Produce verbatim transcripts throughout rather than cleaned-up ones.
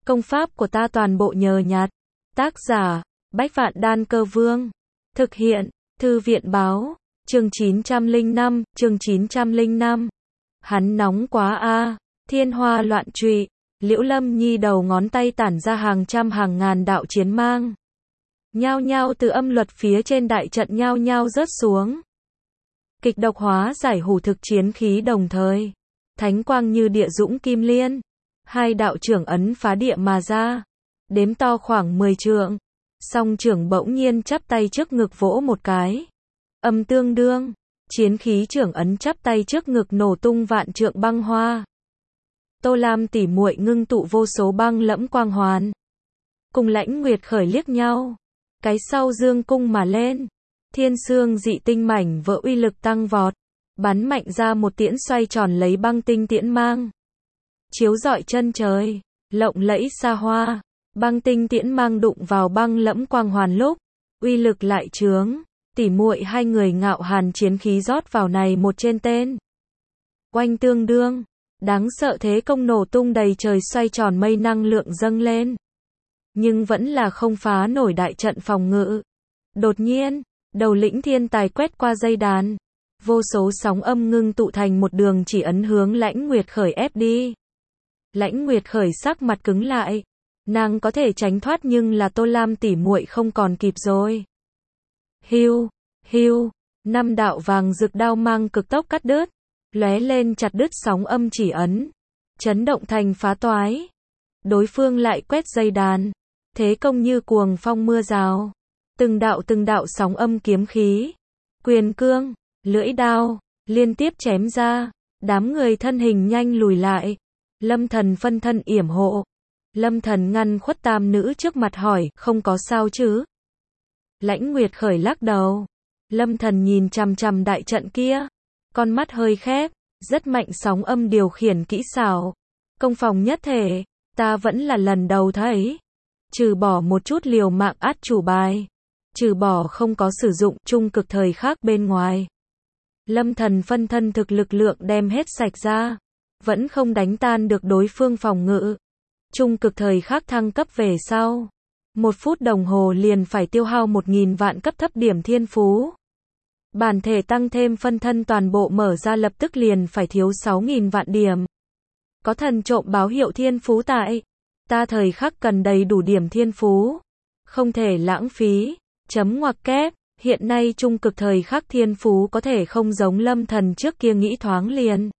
Công pháp của ta toàn bộ nhờ nhặt. Tác giả, Bách Vạn Đan Cơ Vương. Thực hiện, Thư viện Báo. Chương chín trăm lẻ năm, chương chín trăm lẻ năm. Hắn nóng quá a, thiên hoa loạn trụy, Liễu Lâm Nhi đầu ngón tay tản ra hàng trăm hàng ngàn đạo chiến mang. Nhao nhao từ âm luật phía trên đại trận nhao nhao rớt xuống. Kịch độc hóa giải hủ thực chiến khí đồng thời. Thánh quang như địa dũng kim liên. Hai đạo trưởng ấn phá địa mà ra. Đếm to khoảng mười trượng. Song trưởng bỗng nhiên chắp tay trước ngực vỗ một cái. Âm tương đương. Chiến khí trưởng ấn chắp tay trước ngực nổ tung vạn trượng băng hoa. Tô Lam tỉ muội ngưng tụ vô số băng lẫm quang hoàn. Cùng Lãnh Nguyệt khởi liếc nhau. Cái sau dương cung mà lên. Thiên xương dị tinh mảnh vỡ uy lực tăng vọt. Bắn mạnh ra một tiễn xoay tròn lấy băng tinh tiễn mang. Chiếu rọi chân trời. Lộng lẫy xa hoa. Băng tinh tiễn mang đụng vào băng lẫm quang hoàn lúc. Uy lực lại trướng. Tỉ muội hai người ngạo hàn chiến khí rót vào này một trên tên. Oanh tương đương. Đáng sợ thế công nổ tung đầy trời xoay tròn mây năng lượng dâng lên. Nhưng vẫn là không phá nổi đại trận phòng ngự. Đột nhiên, đầu lĩnh thiên tài quét qua dây đàn. Vô số sóng âm ngưng tụ thành một đường chỉ ấn hướng Lãnh Nguyệt khởi ép đi. Lãnh Nguyệt khởi sắc mặt cứng lại. Nàng có thể tránh thoát nhưng là Tô Lam tỉ muội không còn kịp rồi. Hiu, hiu, năm đạo vàng rực đao mang cực tốc cắt đứt. Lóe lên chặt đứt sóng âm chỉ ấn. Chấn động thành phá toái. Đối phương lại quét dây đàn. Thế công như cuồng phong mưa rào. Từng đạo từng đạo sóng âm kiếm khí. Quyền cương, lưỡi đao, liên tiếp chém ra. Đám người thân hình nhanh lùi lại. Lâm Thần phân thân yểm hộ. Lâm Thần ngăn khuất tam nữ trước mặt hỏi, không có sao chứ? Lãnh Nguyệt khởi lắc đầu. Lâm Thần nhìn chằm chằm đại trận kia. Con mắt hơi khép, rất mạnh sóng âm điều khiển kỹ xảo. Công phòng nhất thể, ta vẫn là lần đầu thấy. Trừ bỏ một chút liều mạng át chủ bài. Trừ bỏ không có sử dụng trung cực thời khắc bên ngoài. Lâm Thần phân thân thực lực lượng đem hết sạch ra. Vẫn không đánh tan được đối phương phòng ngự. Trung cực thời khắc thăng cấp về sau. Một phút đồng hồ liền phải tiêu hao một nghìn vạn cấp thấp điểm thiên phú. Bản thể tăng thêm phân thân toàn bộ mở ra lập tức liền phải thiếu sáu nghìn vạn điểm. Có thần trộm báo hiệu thiên phú tại. Ta thời khắc cần đầy đủ điểm thiên phú. Không thể lãng phí. Chấm ngoặc kép. Hiện nay trung cực thời khắc thiên phú có thể không giống Lâm Thần trước kia nghĩ thoáng liền.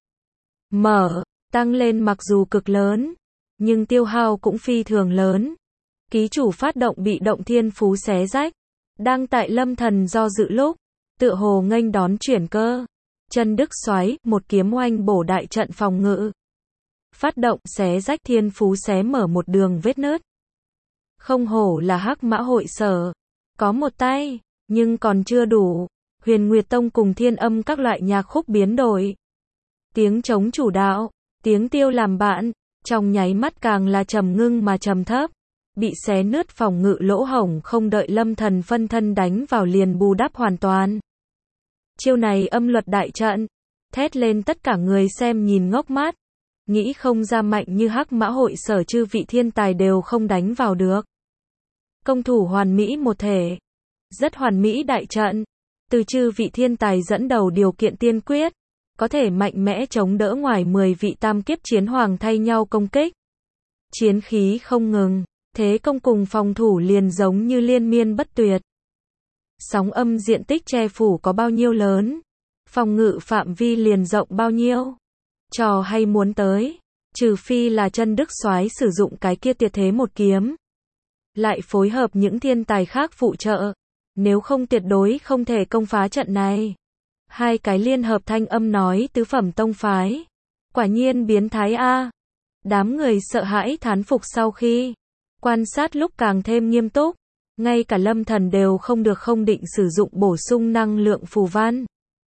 Mở. Tăng lên mặc dù cực lớn. Nhưng tiêu hao cũng phi thường lớn. Ký chủ phát động bị động thiên phú xé rách. Đang tại Lâm Thần do dự lúc. Tựa hồ nghênh đón chuyển cơ. Chân đức xoáy, một kiếm oanh bổ đại trận phòng ngự. Phát động xé rách thiên phú xé mở một đường vết nứt. Không hổ là Hắc Mã hội sở. Có một tay, nhưng còn chưa đủ. Huyền Nguyệt Tông cùng Thiên Âm các loại nhạc khúc biến đổi. Tiếng trống chủ đạo, tiếng tiêu làm bạn, trong nháy mắt càng là trầm ngưng mà trầm thấp. Bị xé nứt phòng ngự lỗ hổng không đợi Lâm Thần phân thân đánh vào liền bù đắp hoàn toàn. Chiêu này âm luật đại trận. Thét lên tất cả người xem nhìn ngốc mắt. Nghĩ không ra mạnh như Hắc Mã hội sở chư vị thiên tài đều không đánh vào được. Công thủ hoàn mỹ một thể. Rất hoàn mỹ đại trận. Từ chư vị thiên tài dẫn đầu điều kiện tiên quyết. Có thể mạnh mẽ chống đỡ ngoài mười vị tam kiếp chiến hoàng thay nhau công kích. Chiến khí không ngừng. Thế công cùng phòng thủ liền giống như liên miên bất tuyệt. Sóng âm diện tích che phủ có bao nhiêu lớn. Phòng ngự phạm vi liền rộng bao nhiêu. Trò hay muốn tới. Trừ phi là chân đức soái sử dụng cái kia tuyệt thế một kiếm. Lại phối hợp những thiên tài khác phụ trợ. Nếu không tuyệt đối không thể công phá trận này. Hai cái liên hợp thanh âm nói tứ phẩm tông phái. Quả nhiên biến thái a. Đám người sợ hãi thán phục sau khi quan sát lúc càng thêm nghiêm túc. Ngay cả Lâm Thần đều không được không định sử dụng bổ sung năng lượng phù văn.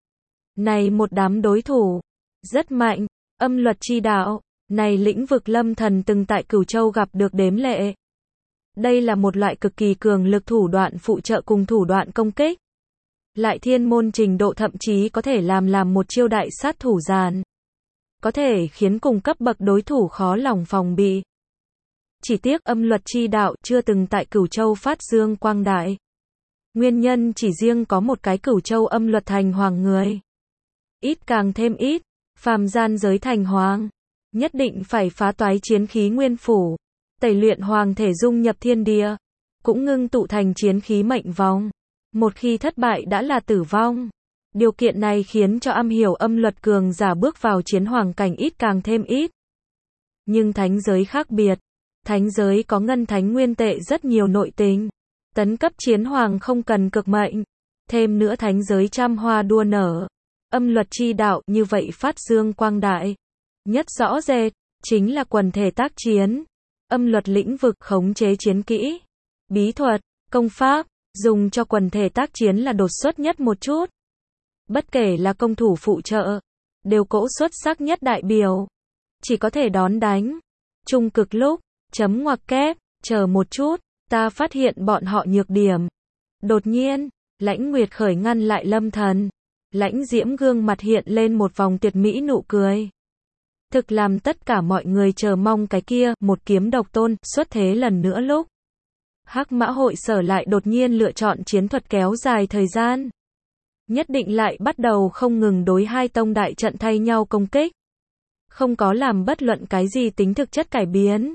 Này một đám đối thủ. Rất mạnh. Âm luật chi đạo. Này lĩnh vực Lâm Thần từng tại Cửu Châu gặp được đếm lệ. Đây là một loại cực kỳ cường lực thủ đoạn phụ trợ cùng thủ đoạn công kích. Lại thiên môn trình độ thậm chí có thể làm làm một chiêu đại sát thủ giàn. Có thể khiến cùng cấp bậc đối thủ khó lòng phòng bị. Chỉ tiếc âm luật chi đạo chưa từng tại Cửu Châu phát dương quang đại. Nguyên nhân chỉ riêng có một cái Cửu Châu âm luật thành hoàng người. Ít càng thêm ít, phàm gian giới thành hoàng. Nhất định phải phá toái chiến khí nguyên phủ, tẩy luyện hoàng thể dung nhập thiên địa, cũng ngưng tụ thành chiến khí mệnh vong. Một khi thất bại đã là tử vong. Điều kiện này khiến cho am hiểu âm luật cường giả bước vào chiến hoàng cảnh ít càng thêm ít. Nhưng thánh giới khác biệt. Thánh giới có ngân thánh nguyên tệ rất nhiều nội tình. Tấn cấp chiến hoàng không cần cực mệnh. Thêm nữa thánh giới trăm hoa đua nở. Âm luật chi đạo như vậy phát dương quang đại. Nhất rõ rệt, chính là quần thể tác chiến. Âm luật lĩnh vực khống chế chiến kỹ, bí thuật, công pháp, dùng cho quần thể tác chiến là đột xuất nhất một chút. Bất kể là công thủ phụ trợ, đều cỗ xuất sắc nhất đại biểu. Chỉ có thể đón đánh. Trung cực lúc, chấm ngoặc kép, chờ một chút, ta phát hiện bọn họ nhược điểm. Đột nhiên, Lãnh Nguyệt khởi ngăn lại Lâm Thần. Lãnh Diễm gương mặt hiện lên một vòng tuyệt mỹ nụ cười. Thực làm tất cả mọi người chờ mong cái kia, một kiếm độc tôn, xuất thế lần nữa lúc. Hắc Mã hội sở lại đột nhiên lựa chọn chiến thuật kéo dài thời gian. Nhất định lại bắt đầu không ngừng đối hai tông đại trận thay nhau công kích. Không có làm bất luận cái gì tính thực chất cải biến.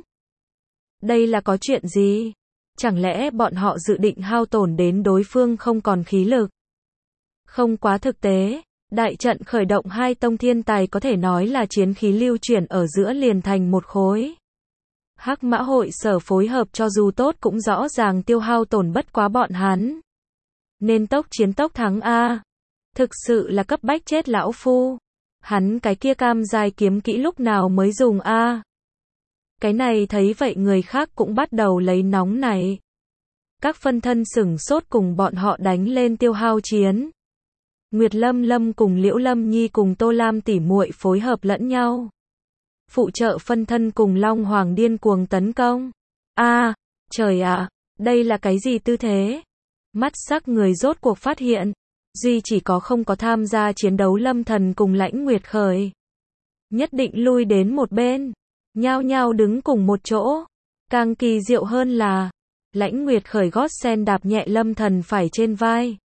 Đây là có chuyện gì? Chẳng lẽ bọn họ dự định hao tổn đến đối phương không còn khí lực? Không quá thực tế. Đại trận khởi động hai tông thiên tài có thể nói là chiến khí lưu chuyển ở giữa liền thành một khối. Hắc Mã hội sở phối hợp cho dù tốt cũng rõ ràng tiêu hao tổn bất quá bọn hắn. Nên tốc chiến tốc thắng a. Thực sự là cấp bách chết lão phu. Hắn cái kia cam dài kiếm kỹ lúc nào mới dùng a. Cái này thấy vậy người khác cũng bắt đầu lấy nóng này. Các phân thân sửng sốt cùng bọn họ đánh lên tiêu hao chiến. Nguyệt Lâm Lâm cùng Liễu Lâm Nhi cùng Tô Lam tỉ muội phối hợp lẫn nhau. Phụ trợ phân thân cùng Long Hoàng điên cuồng tấn công. A, à, trời ạ, đây là cái gì tư thế? Mắt sắc người rốt cuộc phát hiện, duy chỉ có không có tham gia chiến đấu Lâm Thần cùng Lãnh Nguyệt khởi. Nhất định lui đến một bên, nhao nhao đứng cùng một chỗ. Càng kỳ diệu hơn là, Lãnh Nguyệt khởi gót sen đạp nhẹ Lâm Thần phải trên vai.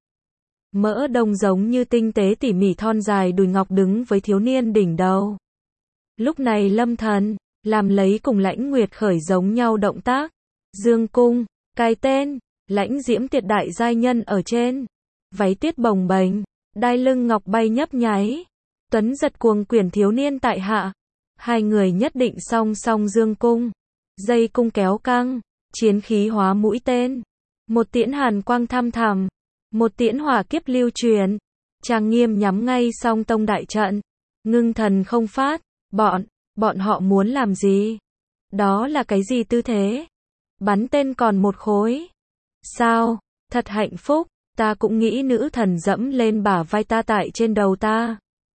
Mỡ đông giống như tinh tế tỉ mỉ thon dài đùi ngọc đứng với thiếu niên đỉnh đầu. Lúc này Lâm Thần, làm lấy cùng Lãnh Nguyệt khởi giống nhau động tác. Dương cung, cái tên, Lãnh Diễm tuyệt đại giai nhân ở trên. Váy tiết bồng bềnh, đai lưng ngọc bay nhấp nháy. Tuấn giật cuồng quyển thiếu niên tại hạ. Hai người nhất định song song dương cung. Dây cung kéo căng, chiến khí hóa mũi tên. Một tiễn hàn quang thăm thẳm. Một tiễn hỏa kiếp lưu truyền, trang nghiêm nhắm ngay song tông đại trận, ngưng thần không phát, bọn, bọn họ muốn làm gì? Đó là cái gì tư thế? Bắn tên còn một khối. Sao? Thật hạnh phúc, ta cũng nghĩ nữ thần dẫm lên bả vai ta tại trên đầu ta.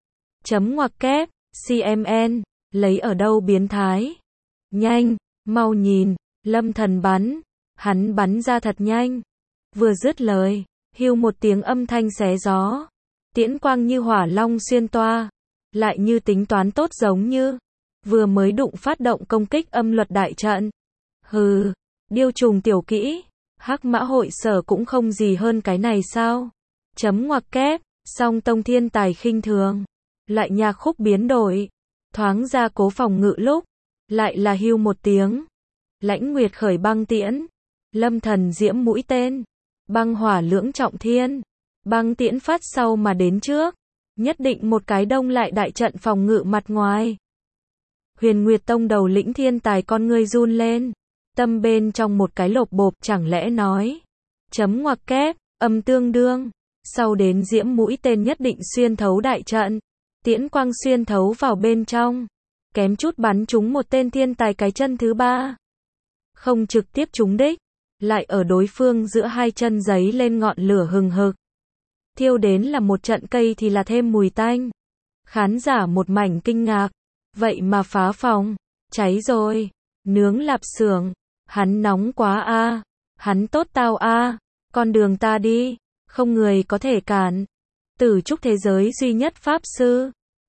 Chấm ngoặc kép, xê em en, lấy ở đâu biến thái? Nhanh, mau nhìn, Lâm Thần bắn, hắn bắn ra thật nhanh. Vừa dứt lời. Hiu một tiếng âm thanh xé gió. Tiễn quang như hỏa long xuyên toa. Lại như tính toán tốt giống như. Vừa mới đụng phát động công kích âm luật đại trận. Hừ. Điêu trùng tiểu kỹ. Hắc Mã hội sở cũng không gì hơn cái này sao. Chấm ngoặc kép. Song tông thiên tài khinh thường. Lại nhạc khúc biến đổi. Thoáng ra cố phòng ngự lúc. Lại là hiu một tiếng. Lãnh Nguyệt khởi băng tiễn. Lâm Thần diễm mũi tên. Băng hỏa lưỡng trọng thiên. Băng tiễn phát sau mà đến trước. Nhất định một cái đông lại đại trận phòng ngự mặt ngoài. Huyền Nguyệt Tông đầu lĩnh thiên tài con ngươi run lên. Tâm bên trong một cái lộp bộp chẳng lẽ nói. Chấm ngoặc kép, âm tương đương. Sau đến diễm mũi tên nhất định xuyên thấu đại trận. Tiễn quang xuyên thấu vào bên trong. Kém chút bắn trúng một tên thiên tài cái chân thứ ba. Không trực tiếp trúng đích. Lại ở đối phương giữa hai chân giấy lên ngọn lửa hừng hực. Thiêu đến là một trận cây thì là thêm mùi tanh. Khán giả một mảnh kinh ngạc. Vậy mà phá phòng. Cháy rồi. Nướng lạp xưởng. Hắn nóng quá a. Hắn tốt tao a. Con đường ta đi. Không người có thể cản. Tử trúc thế giới duy nhất pháp sư.